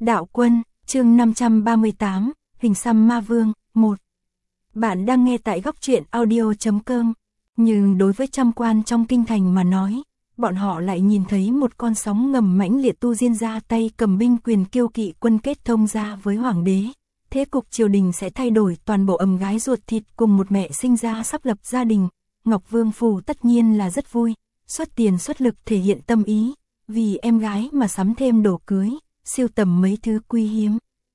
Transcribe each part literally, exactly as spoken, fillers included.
Đạo Quân, chương năm trăm ba mươi tám, Hình xăm ma vương, một. Bạn đang nghe tại góc truyện audio chấm com. Nhưng đối với trăm quan trong kinh thành mà nói, bọn họ lại nhìn thấy một con sóng ngầm mãnh liệt tu diên ra tay cầm binh quyền kiêu kỵ quân kết thông ra với hoàng đế. Thế cục triều đình sẽ thay đổi, toàn bộ ầm gái ruột thịt cùng một mẹ sinh ra sắp lập gia đình. Ngọc Vương Phủ tất nhiên là rất vui, xuất tiền xuất lực thể hiện tâm ý, vì em gái mà sắm thêm đồ cưới, siêu tầm mấy thứ quý hiếm.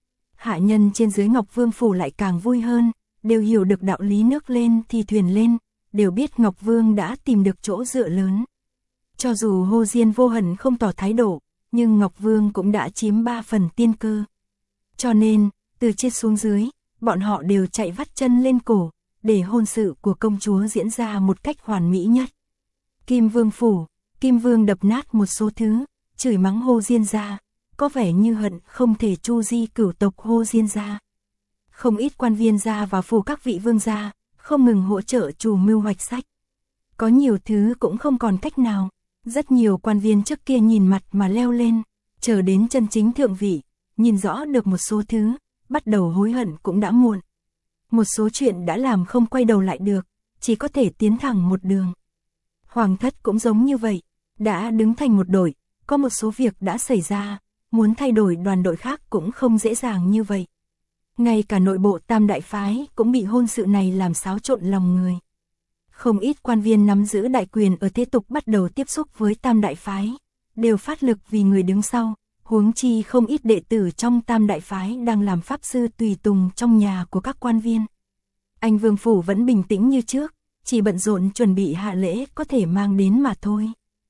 Hạ nhân trên dưới Ngọc Vương Phủ lại càng vui hơn, đều hiểu được đạo lý nước lên thì thuyền lên, đều biết Ngọc Vương đã tìm được chỗ dựa lớn. Cho dù Hồ Diên vô hận không tỏ thái độ, nhưng Ngọc Vương cũng đã chiếm ba phần tiên cơ. Cho nên, từ trên xuống dưới, bọn họ đều chạy vắt chân lên cổ, để hôn sự của công chúa diễn ra một cách hoàn mỹ nhất. Kim Vương Phủ, Kim Vương đập nát một số thứ, chửi mắng Hồ Diên gia, có vẻ như hận không thể chu di cửu tộc Hồ Diên gia. Không ít quan viên ra vào phủ các vị vương gia, không ngừng hỗ trợ chủ mưu hoạch sách. Có nhiều thứ cũng không còn cách nào, rất nhiều quan viên trước kia nhìn mặt mà leo lên, chờ đến chân chính thượng vị, nhìn rõ được một số thứ, bắt đầu hối hận cũng đã muộn. Một số chuyện đã làm không quay đầu lại được, chỉ có thể tiến thẳng một đường. Hoàng thất cũng giống như vậy, đã đứng thành một đội, có một số việc đã xảy ra, muốn thay đổi đoàn đội khác cũng không dễ dàng như vậy. Ngay cả nội bộ tam đại phái cũng bị hôn sự này làm xáo trộn lòng người. Không ít quan viên nắm giữ đại quyền ở thế tục bắt đầu tiếp xúc với tam đại phái, đều phát lực vì người đứng sau, huống chi không ít đệ tử trong tam đại phái đang làm pháp sư tùy tùng trong nhà của các quan viên. Anh Vương Phủ vẫn bình tĩnh như trước, chỉ bận rộn chuẩn bị hạ lễ có thể mang đến mà thôi.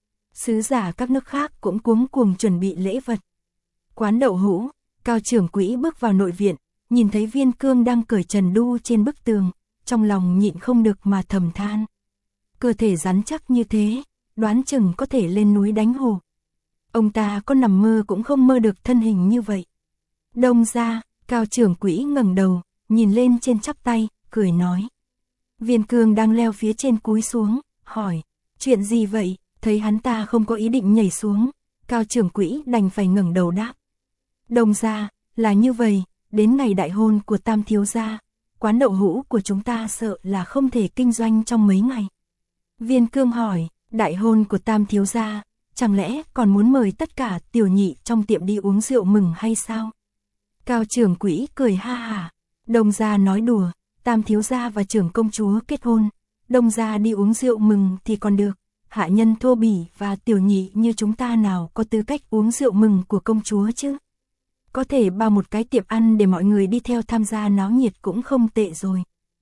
Sứ giả các nước khác cũng cuống cuồng chuẩn bị lễ vật. Quán đậu hũ, Cao trưởng quỹ bước vào nội viện, nhìn thấy Viên Cương đang cởi trần đu trên bức tường, trong lòng nhịn không được mà thầm than. Cơ thể rắn chắc như thế, đoán chừng có thể lên núi đánh hổ. Ông ta có nằm mơ cũng không mơ được thân hình như vậy. Đông ra, Cao trưởng quỹ ngẩng đầu, nhìn lên trên chắp tay, cười nói. Viên Cương đang leo phía trên cúi xuống, hỏi, chuyện gì vậy? Thấy hắn ta không có ý định nhảy xuống, Cao trưởng quỹ đành phải ngẩng đầu đáp. Đông ra, là như vậy, đến ngày đại hôn của Tam thiếu gia, quán đậu hũ của chúng ta sợ là không thể kinh doanh trong mấy ngày. Viên Cương hỏi, đại hôn của Tam thiếu gia, chẳng lẽ còn muốn mời tất cả tiểu nhị trong tiệm đi uống rượu mừng hay sao? Cao trưởng quỹ cười ha hả, Đông gia nói đùa, Tam thiếu gia và trưởng công chúa kết hôn, Đông gia đi uống rượu mừng thì còn được, hạ nhân thô bỉ và tiểu nhị như chúng ta nào có tư cách uống rượu mừng của công chúa chứ? Có thể bao một cái tiệm ăn để mọi người đi theo tham gia náo nhiệt cũng không tệ rồi.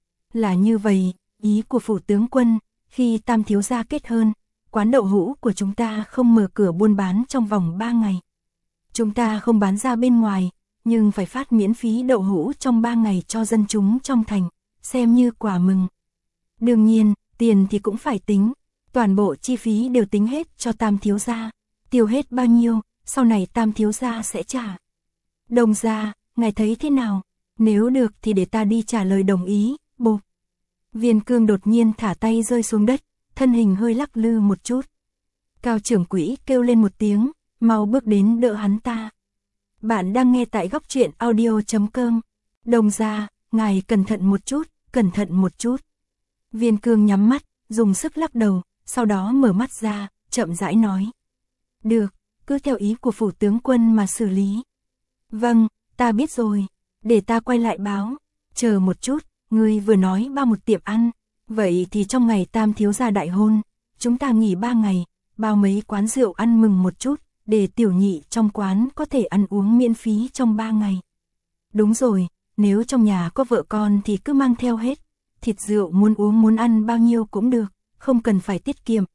Là như vậy, ý của phủ tướng quân, khi Tam thiếu gia kết hôn, quán đậu hũ của chúng ta không mở cửa buôn bán trong vòng ba ngày. Chúng ta không bán ra bên ngoài, nhưng phải phát miễn phí đậu hũ trong ba ngày cho dân chúng trong thành, xem như quà mừng. Đương nhiên, tiền thì cũng phải tính, toàn bộ chi phí đều tính hết cho Tam thiếu gia, tiêu hết bao nhiêu, sau này Tam thiếu gia sẽ trả. Đông gia, ngài thấy thế nào? Nếu được thì để ta đi trả lời đồng ý, bộp. Viên Cương đột nhiên thả tay rơi xuống đất, thân hình hơi lắc lư một chút. Cao trưởng quỹ kêu lên một tiếng, mau bước đến đỡ hắn ta. Bạn đang nghe tại góc truyện audio chấm com. Đông gia, ngài cẩn thận một chút, cẩn thận một chút. Viên Cương nhắm mắt, dùng sức lắc đầu, sau đó mở mắt ra, chậm rãi nói. Được, cứ theo ý của phủ tướng quân mà xử lý. Vâng, ta biết rồi, để ta quay lại báo. Chờ một chút, ngươi vừa nói bao một tiệm ăn, vậy thì trong ngày Tam thiếu gia đại hôn, chúng ta nghỉ ba ngày, bao mấy quán rượu ăn mừng một chút, để tiểu nhị trong quán có thể ăn uống miễn phí trong ba ngày. Đúng rồi, nếu trong nhà có vợ con thì cứ mang theo hết, thịt rượu muốn uống muốn ăn bao nhiêu cũng được, không cần phải tiết kiệm.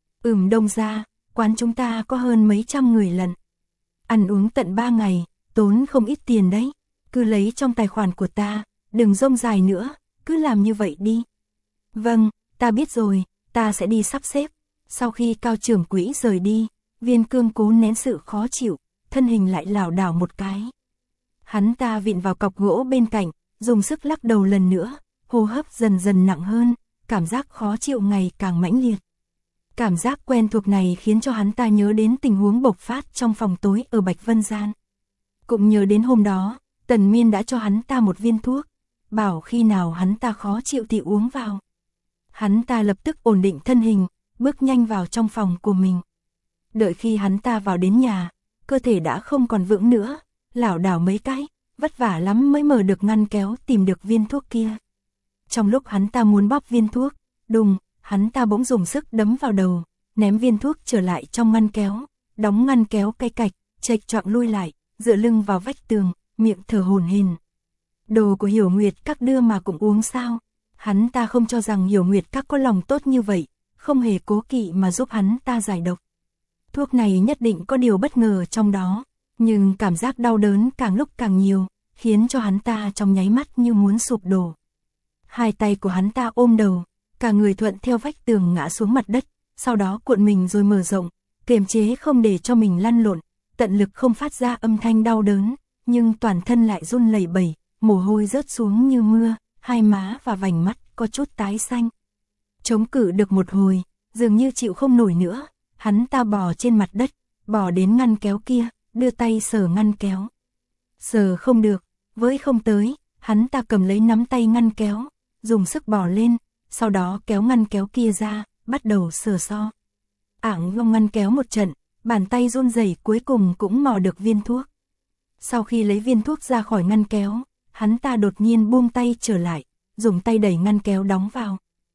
Ừm Đông gia, quán chúng ta có hơn mấy trăm người lận. Ăn uống tận ba ngày, tốn không ít tiền đấy, cứ lấy trong tài khoản của ta, đừng rông dài nữa, cứ làm như vậy đi. Vâng, ta biết rồi, ta sẽ đi sắp xếp. Sau khi Cao trưởng quỹ rời đi, Viên Cương cố nén sự khó chịu, thân hình lại lảo đảo một cái. Hắn ta vịn vào cọc gỗ bên cạnh, dùng sức lắc đầu lần nữa, hô hấp dần dần nặng hơn, cảm giác khó chịu ngày càng mãnh liệt. Cảm giác quen thuộc này khiến cho hắn ta nhớ đến tình huống bộc phát trong phòng tối ở Bạch Vân Gian. Cũng nhớ đến hôm đó, Tần Miên đã cho hắn ta một viên thuốc, bảo khi nào hắn ta khó chịu thì uống vào. Hắn ta lập tức ổn định thân hình, bước nhanh vào trong phòng của mình. Đợi khi hắn ta vào đến nhà, cơ thể đã không còn vững nữa, lảo đảo mấy cái, vất vả lắm mới mở được ngăn kéo tìm được viên thuốc kia. Trong lúc hắn ta muốn bóp viên thuốc, đùng, hắn ta bỗng dùng sức đấm vào đầu, ném viên thuốc trở lại trong ngăn kéo, đóng ngăn kéo cay cạch, chệch choạng lui lại, dựa lưng vào vách tường, miệng thở hổn hển. Đồ của Hiểu Nguyệt Các đưa mà cũng uống sao? Hắn ta không cho rằng Hiểu Nguyệt Các có lòng tốt như vậy, không hề cố kỵ mà giúp hắn ta giải độc. Thuốc này nhất định có điều bất ngờ trong đó, nhưng cảm giác đau đớn càng lúc càng nhiều, khiến cho hắn ta trong nháy mắt như muốn sụp đổ. Hai tay của hắn ta ôm đầu, cả người thuận theo vách tường ngã xuống mặt đất, sau đó cuộn mình rồi mở rộng, kiềm chế không để cho mình lăn lộn, tận lực không phát ra âm thanh đau đớn, nhưng toàn thân lại run lẩy bẩy, mồ hôi rớt xuống như mưa, hai má và vành mắt có chút tái xanh. Chống cự được một hồi, dường như chịu không nổi nữa, hắn ta bò trên mặt đất, bò đến ngăn kéo kia, đưa tay sờ ngăn kéo. Sờ không được, với không tới, hắn ta cầm lấy nắm tay ngăn kéo, dùng sức bò lên, sau đó kéo ngăn kéo kia ra, bắt đầu sờ so. Ảng vòng ngăn kéo một trận, bàn tay run rẩy cuối cùng cũng mò được viên thuốc. Sau khi lấy viên thuốc ra khỏi ngăn kéo, hắn ta đột nhiên buông tay trở lại, dùng tay đẩy ngăn kéo đóng vào.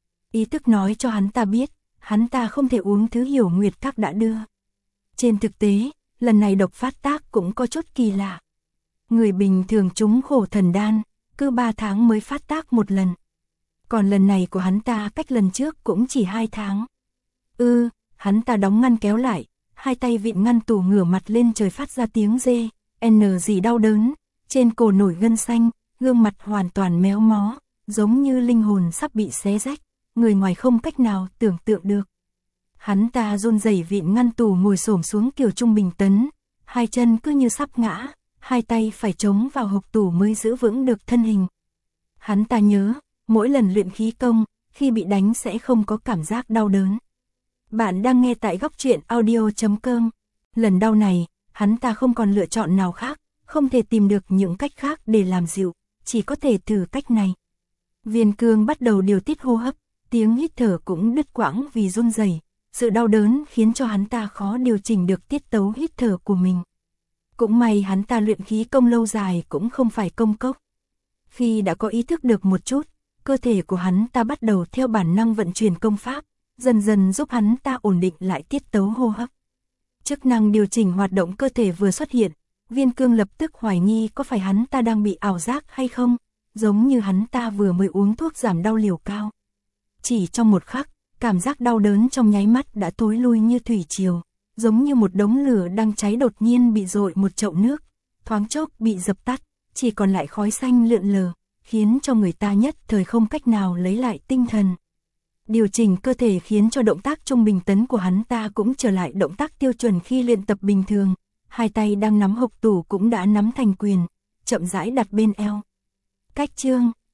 Ý thức nói cho hắn ta biết, hắn ta không thể uống thứ Hiểu Nguyệt Các đã đưa. Trên thực tế, lần này độc phát tác cũng có chút kỳ lạ. Người bình thường trúng khổ thần đan, cứ ba tháng mới phát tác một lần. Còn lần này của hắn ta cách lần trước cũng chỉ hai tháng. Ư, ừ, hắn ta đóng ngăn kéo lại, hai tay vịn ngăn tủ ngửa mặt lên trời phát ra tiếng rê, n gì đau đớn, trên cổ nổi gân xanh, gương mặt hoàn toàn méo mó, giống như linh hồn sắp bị xé rách, người ngoài không cách nào tưởng tượng được. Hắn ta run rẩy vịn ngăn tủ ngồi xổm xuống kiểu trung bình tấn, hai chân cứ như sắp ngã, hai tay phải chống vào hộc tủ mới giữ vững được thân hình. Hắn ta nhớ, mỗi lần luyện khí công, khi bị đánh sẽ không có cảm giác đau đớn. Bạn đang nghe tại góc truyện audio chấm com. Lần đau này, hắn ta không còn lựa chọn nào khác, không thể tìm được những cách khác để làm dịu, chỉ có thể thử cách này. Viên Cương bắt đầu điều tiết hô hấp, tiếng hít thở cũng đứt quãng vì run rẩy. Sự đau đớn khiến cho hắn ta khó điều chỉnh được tiết tấu hít thở của mình. Cũng may hắn ta luyện khí công lâu dài cũng không phải công cốc. Khi đã có ý thức được một chút, cơ thể của hắn ta bắt đầu theo bản năng vận chuyển công pháp, dần dần giúp hắn ta ổn định lại tiết tấu hô hấp. Chức năng điều chỉnh hoạt động cơ thể vừa xuất hiện, Viên Cương lập tức hoài nghi có phải hắn ta đang bị ảo giác hay không, giống như hắn ta vừa mới uống thuốc giảm đau liều cao. Chỉ trong một khắc, cảm giác đau đớn trong nháy mắt đã tối lui như thủy triều, giống như một đống lửa đang cháy đột nhiên bị dội một chậu nước, thoáng chốc bị dập tắt, chỉ còn lại khói xanh lượn lờ, khiến cho người ta nhất thời không cách nào lấy lại tinh thần. Điều chỉnh cơ thể khiến cho động tác trung bình tấn của hắn ta cũng trở lại động tác tiêu chuẩn khi luyện tập bình thường, hai tay đang nắm hộc tủ cũng đã nắm thành quyền, chậm rãi đặt bên eo. Cách chương